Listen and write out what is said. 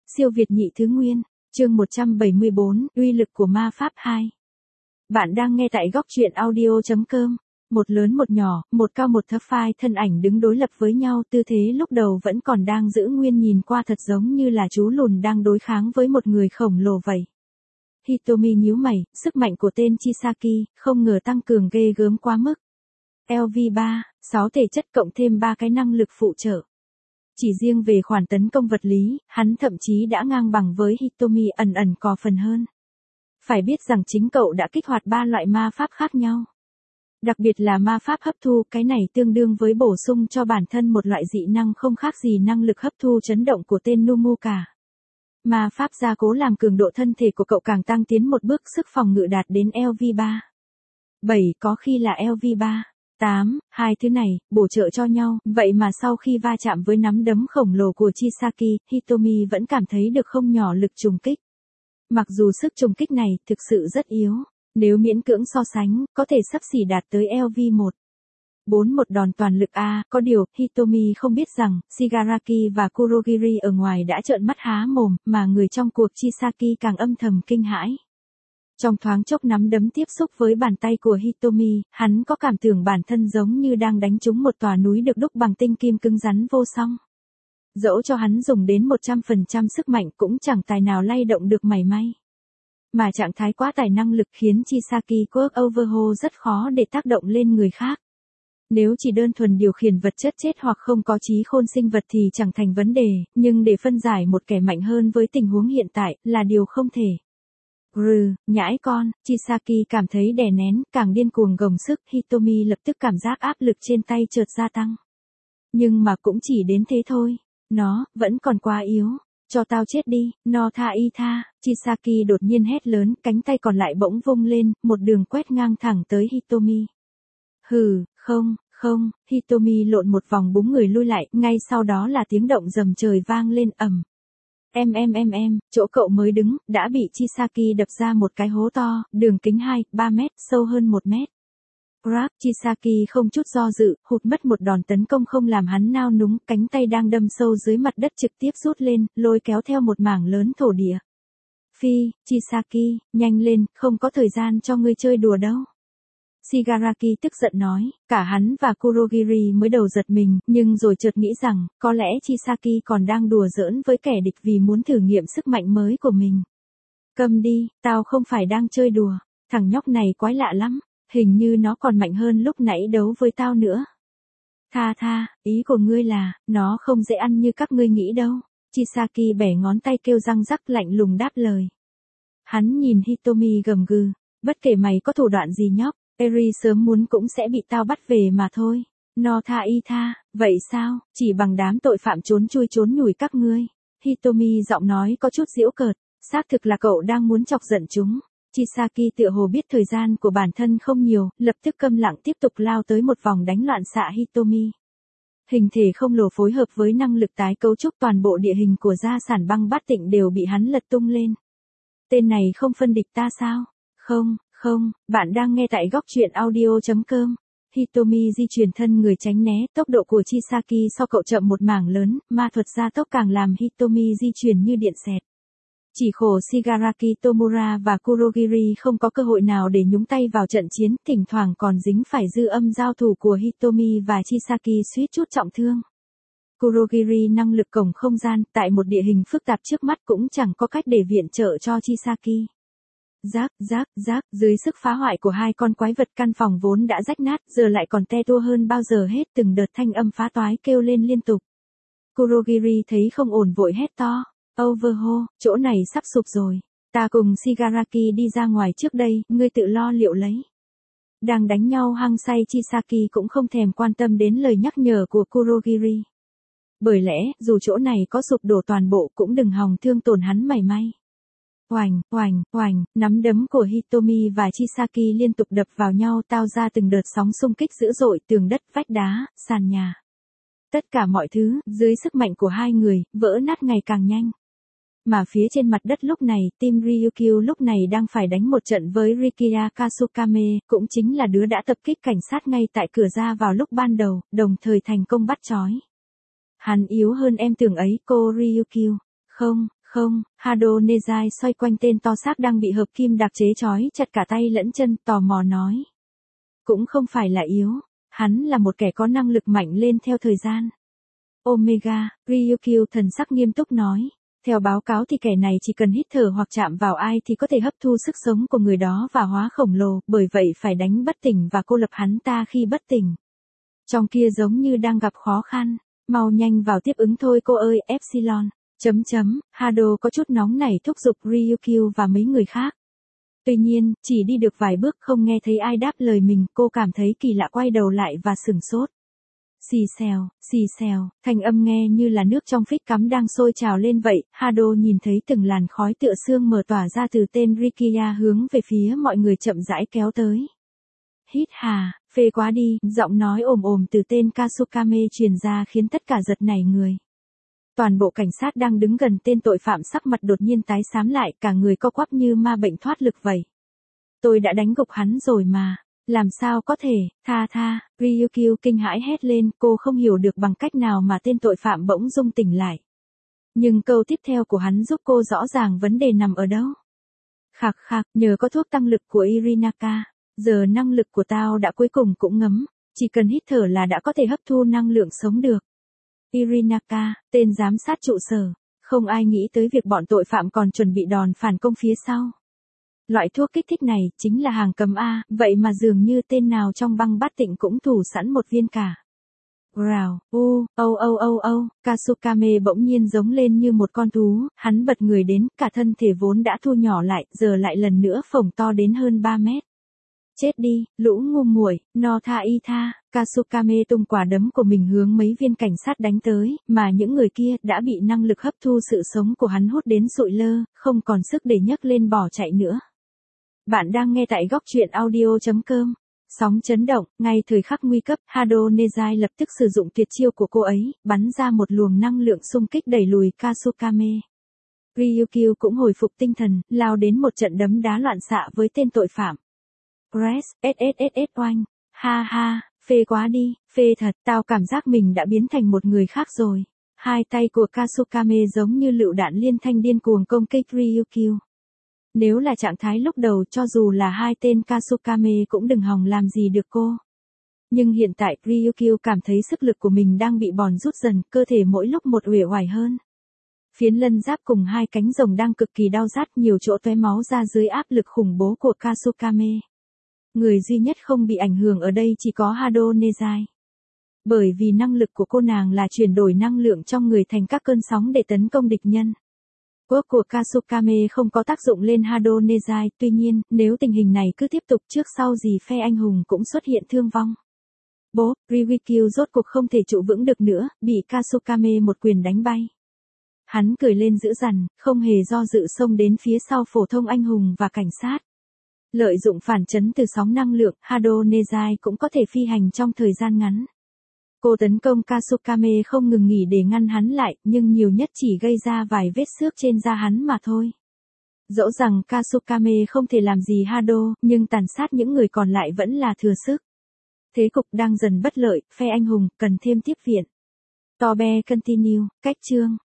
Siêu Việt nhị thứ nguyên, chương 174, uy lực của ma pháp 2. Bạn đang nghe tại góc truyện audio.com. Một lớn một nhỏ, một cao một thấp, phai thân ảnh đứng đối lập với nhau, tư thế lúc đầu vẫn còn đang giữ nguyên, nhìn qua thật giống như là chú lùn đang đối kháng với một người khổng lồ vậy. Hitomi nhíu mày, sức mạnh của tên Chisaki không ngờ tăng cường ghê gớm quá mức. LV3, 6 thể chất cộng thêm 3 cái năng lực phụ trợ. Chỉ riêng về khoản tấn công vật lý, hắn thậm chí đã ngang bằng với Hitomi, ẩn có phần hơn. Phải biết rằng chính cậu đã kích hoạt 3 loại ma pháp khác nhau. Đặc biệt là ma pháp hấp thu, cái này tương đương với bổ sung cho bản thân một loại dị năng không khác gì năng lực hấp thu chấn động của tên Numu cả. Ma pháp gia cố làm cường độ thân thể của cậu càng tăng tiến một bước, sức phòng ngự đạt đến LV3. 7, có khi là LV3. 8, hai thứ này, bổ trợ cho nhau, vậy mà sau khi va chạm với nắm đấm khổng lồ của Chisaki, Hitomi vẫn cảm thấy được không nhỏ lực trùng kích. Mặc dù sức trùng kích này thực sự rất yếu, nếu miễn cưỡng so sánh, có thể xấp xỉ đạt tới LV1. 4 một đòn toàn lực A, có điều, Hitomi không biết rằng, Shigaraki và Kurogiri ở ngoài đã trợn mắt há mồm, mà người trong cuộc Chisaki càng âm thầm kinh hãi. Trong thoáng chốc nắm đấm tiếp xúc với bàn tay của Hitomi, hắn có cảm tưởng bản thân giống như đang đánh trúng một tòa núi được đúc bằng tinh kim cứng rắn vô song. Dẫu cho hắn dùng đến 100% sức mạnh cũng chẳng tài nào lay động được mảy may. Mà trạng thái quá tải năng lực khiến Chisaki Quirk Overhaul rất khó để tác động lên người khác. Nếu chỉ đơn thuần điều khiển vật chất chết hoặc không có trí khôn sinh vật thì chẳng thành vấn đề, nhưng để phân giải một kẻ mạnh hơn với tình huống hiện tại là điều không thể. Nhãi con, Chisaki cảm thấy đè nén, càng điên cuồng gồng sức, Hitomi lập tức cảm giác áp lực trên tay chợt gia tăng. Nhưng mà cũng chỉ đến thế thôi, nó vẫn còn quá yếu, cho tao chết đi, no tha y tha, Chisaki đột nhiên hét lớn, cánh tay còn lại bỗng vung lên, một đường quét ngang thẳng tới Hitomi. Không, Hitomi lộn một vòng búng người lui lại, ngay sau đó là tiếng động rầm trời vang lên ầm. Chỗ cậu mới đứng, đã bị Chisaki đập ra một cái hố to, đường kính 2-3 mét, sâu hơn 1 mét. Chisaki không chút do dự, hụt mất một đòn tấn công không làm hắn nao núng, cánh tay đang đâm sâu dưới mặt đất trực tiếp rút lên, lôi kéo theo một mảng lớn thổ địa. Chisaki, nhanh lên, không có thời gian cho ngươi chơi đùa đâu. Shigaraki tức giận nói, cả hắn và Kurogiri mới đầu giật mình, nhưng rồi chợt nghĩ rằng, có lẽ Chisaki còn đang đùa giỡn với kẻ địch vì muốn thử nghiệm sức mạnh mới của mình. Câm đi, tao không phải đang chơi đùa, thằng nhóc này quái lạ lắm, hình như nó còn mạnh hơn lúc nãy đấu với tao nữa. Tha, ý của ngươi là, nó không dễ ăn như các ngươi nghĩ đâu. Chisaki bẻ ngón tay kêu răng rắc, lạnh lùng đáp lời. Hắn nhìn Hitomi gầm gừ, bất kể mày có thủ đoạn gì nhóc, Eri sớm muốn cũng sẽ bị tao bắt về mà thôi. No tha y tha, vậy sao, chỉ bằng đám tội phạm trốn chui trốn nhủi các ngươi. Hitomi giọng nói có chút giễu cợt, xác thực là cậu đang muốn chọc giận chúng. Chisaki tựa hồ biết thời gian của bản thân không nhiều, lập tức câm lặng tiếp tục lao tới một vòng đánh loạn xạ Hitomi. Hình thể không lồ phối hợp với năng lực tái cấu trúc toàn bộ địa hình của gia sản băng bát tịnh đều bị hắn lật tung lên. Tên này không phân địch ta sao? Không, bạn đang nghe tại góc truyện audio.com. Hitomi di chuyển thân người tránh né, tốc độ của Chisaki so cậu chậm một mảng lớn, ma thuật gia tốc càng làm Hitomi di chuyển như điện xẹt. Chỉ khổ Shigaraki Tomura và Kurogiri không có cơ hội nào để nhúng tay vào trận chiến, thỉnh thoảng còn dính phải dư âm giao thủ của Hitomi và Chisaki suýt chút trọng thương. Kurogiri năng lực cổng không gian, tại một địa hình phức tạp trước mắt cũng chẳng có cách để viện trợ cho Chisaki. Rác, dưới sức phá hoại của hai con quái vật, căn phòng vốn đã rách nát, giờ lại còn te tua hơn bao giờ hết, từng đợt thanh âm phá toái kêu lên liên tục. Kurogiri thấy không ổn vội hét to, Overhaul, chỗ này sắp sụp rồi. Ta cùng Shigaraki đi ra ngoài trước đây, ngươi tự lo liệu lấy. Đang đánh nhau hăng say, Chisaki cũng không thèm quan tâm đến lời nhắc nhở của Kurogiri. Bởi lẽ, dù chỗ này có sụp đổ toàn bộ cũng đừng hòng thương tổn hắn mảy may. Oành, nắm đấm của Hitomi và Chisaki liên tục đập vào nhau, tạo ra từng đợt sóng xung kích dữ dội, tường đất, vách đá, sàn nhà. Tất cả mọi thứ, dưới sức mạnh của hai người, vỡ nát ngày càng nhanh. Mà phía trên mặt đất lúc này, team Ryukyu lúc này đang phải đánh một trận với Rikiya Kasukame, cũng chính là đứa đã tập kích cảnh sát ngay tại cửa ra vào lúc ban đầu, đồng thời thành công bắt trói. Hắn yếu hơn em tưởng ấy, cô Ryukyu. Không, Hado Nezai xoay quanh tên to xác đang bị hợp kim đặc chế trói chặt cả tay lẫn chân, tò mò nói. Cũng không phải là yếu, hắn là một kẻ có năng lực mạnh lên theo thời gian. Omega, Ryukyu thần sắc nghiêm túc nói. Theo báo cáo thì kẻ này chỉ cần hít thở hoặc chạm vào ai thì có thể hấp thu sức sống của người đó và hóa khổng lồ, bởi vậy phải đánh bất tỉnh và cô lập hắn ta khi bất tỉnh. Trong kia giống như đang gặp khó khăn, mau nhanh vào tiếp ứng thôi cô ơi, Epsilon. Hado có chút nóng nảy thúc giục Ryukyu và mấy người khác. Tuy nhiên, chỉ đi được vài bước không nghe thấy ai đáp lời mình, cô cảm thấy kỳ lạ quay đầu lại và sửng sốt. Xì xèo, thanh âm nghe như là nước trong phích cắm đang sôi trào lên vậy. Hado nhìn thấy từng làn khói tựa sương mờ tỏa ra từ tên Rikiya hướng về phía mọi người chậm rãi kéo tới. Hít hà, phê quá đi, giọng nói ồm ồm từ tên Kasukame truyền ra khiến tất cả giật nảy người. Toàn bộ cảnh sát đang đứng gần tên tội phạm sắc mặt đột nhiên tái xám lại, cả người co quắp như ma bệnh thoát lực vậy. Tôi đã đánh gục hắn rồi mà. Làm sao có thể, tha, Ryukyu kinh hãi hét lên, cô không hiểu được bằng cách nào mà tên tội phạm bỗng dưng tỉnh lại. Nhưng câu tiếp theo của hắn giúp cô rõ ràng vấn đề nằm ở đâu. Khạc, nhờ có thuốc tăng lực của Irinaka, giờ năng lực của tao đã cuối cùng cũng ngấm, chỉ cần hít thở là đã có thể hấp thu năng lượng sống được. Irinaka, tên giám sát trụ sở, không ai nghĩ tới việc bọn tội phạm còn chuẩn bị đòn phản công phía sau. Loại thuốc kích thích này chính là hàng cấm A, vậy mà dường như tên nào trong băng bát tịnh cũng thủ sẵn một viên cả. Rào, Kasukame bỗng nhiên giống lên như một con thú, hắn bật người đến, cả thân thể vốn đã thu nhỏ lại, giờ lại lần nữa phồng to đến hơn 3 mét. Chết đi, lũ ngu muội, no tha y tha, Kasukame tung quả đấm của mình hướng mấy viên cảnh sát đánh tới, mà những người kia đã bị năng lực hấp thu sự sống của hắn hút đến sụi lơ, không còn sức để nhấc lên bỏ chạy nữa. Bạn đang nghe tại góc truyện audio.com. Sóng chấn động, ngay thời khắc nguy cấp, Hado Nezai lập tức sử dụng tuyệt chiêu của cô ấy, bắn ra một luồng năng lượng xung kích đẩy lùi Kasukame. Ryukyu cũng hồi phục tinh thần, lao đến một trận đấm đá loạn xạ với tên tội phạm. Press, oanh, ha, phê quá đi, phê thật, tao cảm giác mình đã biến thành một người khác rồi. Hai tay của Kasukame giống như lựu đạn liên thanh điên cuồng công kích Ryukyu. Nếu là trạng thái lúc đầu cho dù là hai tên Kasukame cũng đừng hòng làm gì được cô. Nhưng hiện tại Ryukyu cảm thấy sức lực của mình đang bị bòn rút dần, cơ thể mỗi lúc một uể oải hơn. Phiến lân giáp cùng hai cánh rồng đang cực kỳ đau rát, nhiều chỗ tóe máu ra dưới áp lực khủng bố của Kasukame. Người duy nhất không bị ảnh hưởng ở đây chỉ có Hado Nezai. Bởi vì năng lực của cô nàng là chuyển đổi năng lượng trong người thành các cơn sóng để tấn công địch nhân. Quốc của Kasukame không có tác dụng lên Hado Nezai, tuy nhiên, nếu tình hình này cứ tiếp tục trước sau gì phe anh hùng cũng xuất hiện thương vong. Bố, Ryukyu rốt cuộc không thể trụ vững được nữa, bị Kasukame một quyền đánh bay. Hắn cười lên dữ dằn, không hề do dự xông đến phía sau phổ thông anh hùng và cảnh sát. Lợi dụng phản chấn từ sóng năng lượng, Hado Nezai cũng có thể phi hành trong thời gian ngắn. Cô tấn công Kasukame không ngừng nghỉ để ngăn hắn lại, nhưng nhiều nhất chỉ gây ra vài vết xước trên da hắn mà thôi. Dẫu rằng Kasukame không thể làm gì Hado, nhưng tàn sát những người còn lại vẫn là thừa sức. Thế cục đang dần bất lợi, phe anh hùng cần thêm tiếp viện. Tobe continue, cách chương.